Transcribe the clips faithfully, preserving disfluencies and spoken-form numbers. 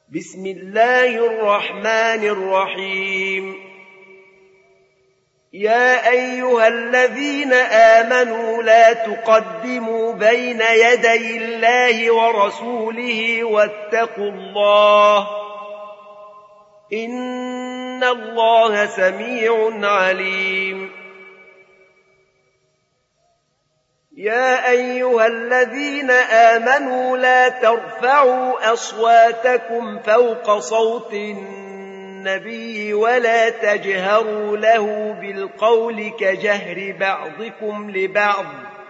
بسم الله الرحمن الرحيم يا أيها الذين آمنوا لا تقدموا بين يدي الله ورسوله واتقوا الله إن الله سميع عليم يا أيها الذين آمنوا لا ترفعوا أصواتكم فوق صوت النبي ولا تجهروا له بالقول كجهر بعضكم لبعض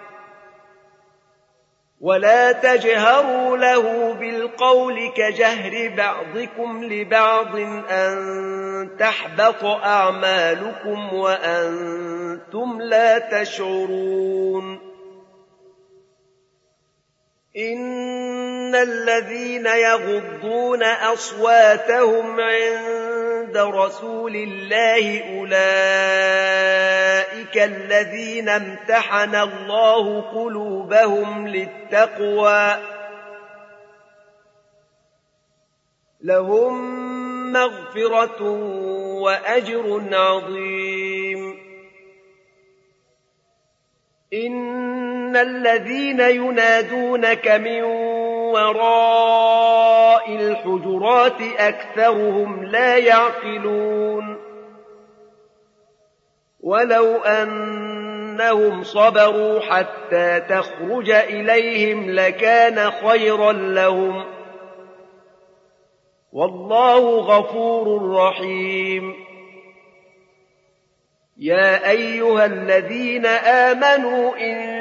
ولا تجهروا له بالقول كجهر بعضكم لبعض أن تحبط أعمالكم وأنتم لا تشعرون إن الذين يغضون أصواتهم عند رسول الله أولئك الذين امتحن الله قلوبهم للتقوى لهم مغفرة وأجر عظيم إن الذين ينادونك من وراء الحجرات أكثرهم لا يعقلون ولو أنهم صبروا حتى تخرج إليهم لكان خيرا لهم والله غفور رحيم يا أيها الذين آمنوا إن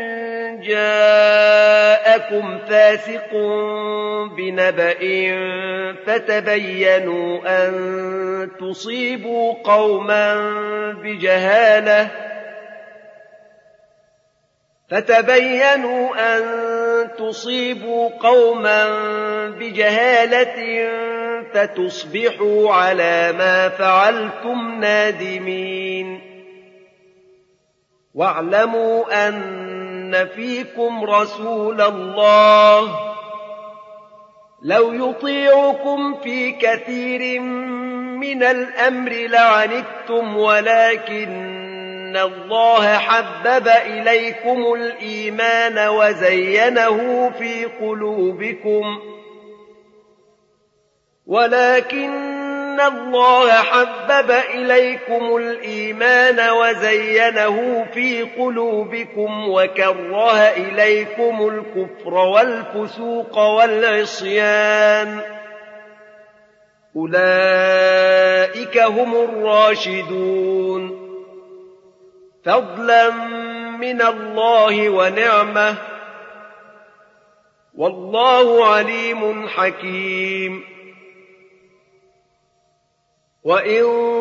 جاءكم فاسق بنبأ فتبينوا أن تصيبوا قوما بجهالة فتبينوا أن تصيبوا قوما بجهالة فتصبحوا على ما فعلتم نادمين واعلموا أن فيكم رسول الله لو يطيعكم في كثير من الأمر لعنتم ولكن الله حبب إليكم الإيمان وزينه في قلوبكم ولكن الله حبب إليكم الإيمان وزينه في قلوبكم وكره إليكم الكفر والفسوق والعصيان أولئك هم الراشدون فضلا من الله ونعمة والله عليم حكيم وإن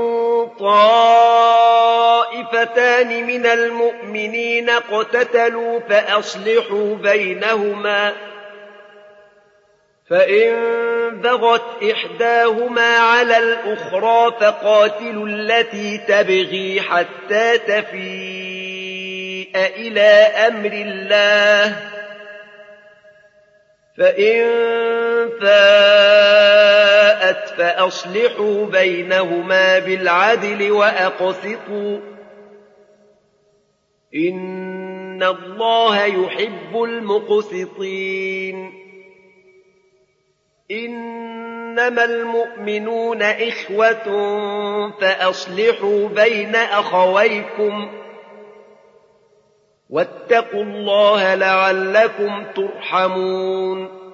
طائفتان من المؤمنين اقتتلوا فأصلحوا بينهما فإن بغت إحداهما على الأخرى فقاتلوا التي تبغي حتى تفيء إلى أمر الله فإن فاءت فأصلحوا بينهما بالعدل وأقسطوا إن الله يحب المقسطين إنما المؤمنون إخوة فأصلحوا بين أخويكم واتقوا الله لعلكم ترحمون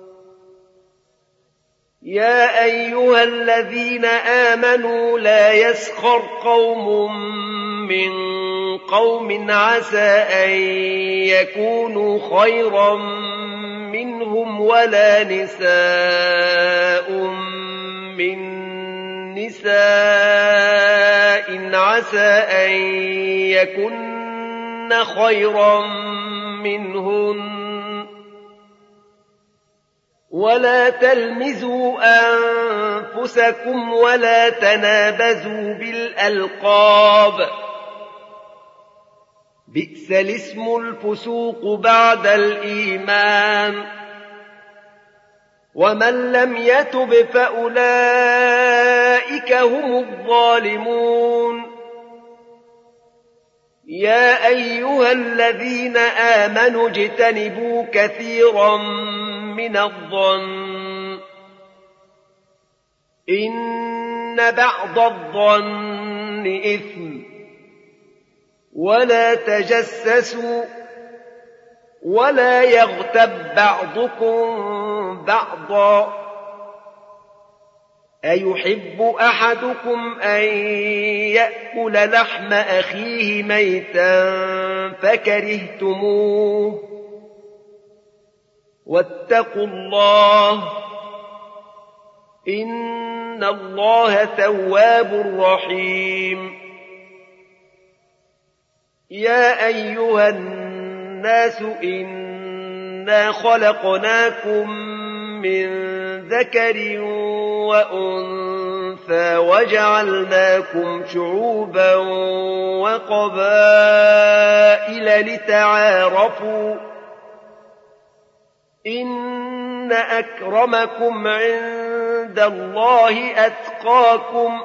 يا أيها الذين آمنوا لا يسخر قوم من قوم عسى أن يكونوا خيرا منهم ولا نساء من نساء عسى أن يكن خيرا منهن ولا تلمزوا أنفسكم ولا تنابزوا بالألقاب بئس الاسم الفسوق بعد الإيمان ومن لم يتب فأولئك هم الظالمون يا أيها الذين آمنوا اجتنبوا كثيرا من الظن إن بعض الظن إثم ولا تجسسوا ولا يغتب بعضكم بعضا أيحب أحدكم أن يأكل لحم أخيه ميتا فكرهتموه واتقوا الله إن الله تواب رحيم يا أيها الناس إنا خلقناكم من ذكر وأنثى وجعلناكم شعوبا وقبائل لتعارفوا إن أكرمكم عند الله أتقاكم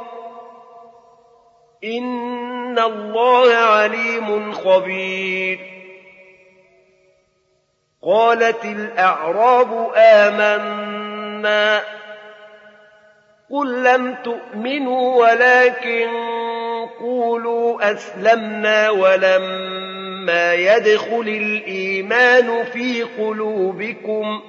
إن الله عليم خبير قالت الأعراب آمنا قل لم تؤمنوا ولكن قولوا أسلمنا ولما يدخل الإيمان في قلوبكم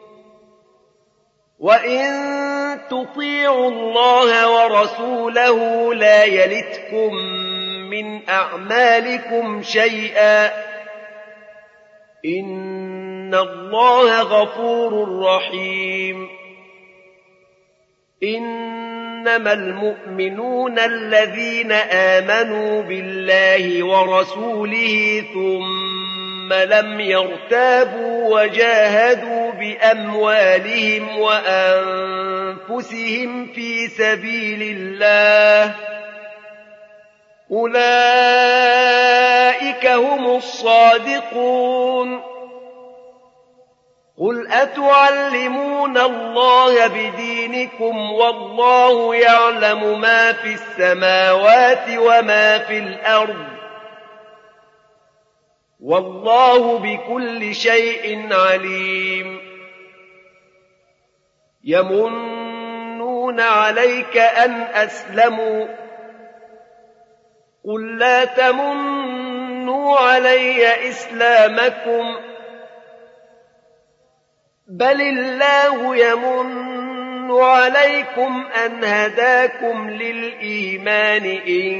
وإن تطيعوا الله ورسوله لا يلتكم من أعمالكم شيئا إن الله غفور رحيم إنما المؤمنون الذين آمنوا بالله ورسوله ثم لم يرتابوا وجاهدوا بأموالهم وأنفسهم في سبيل الله أولئك هم الصادقون قل أتعلمون الله بدينكم والله يعلم ما في السماوات وما في الأرض والله بكل شيء عليم يمنون عليك أن أسلموا قل لا تمنوا علي إسلامكم بل الله يمن عليكم أن هداكم للإيمان إن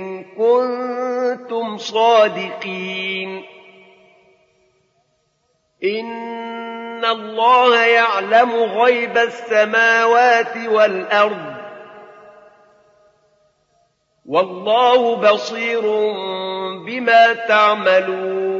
كنتم صادقين إن الله يعلم غيب السماوات والأرض والله بصير بما تعملون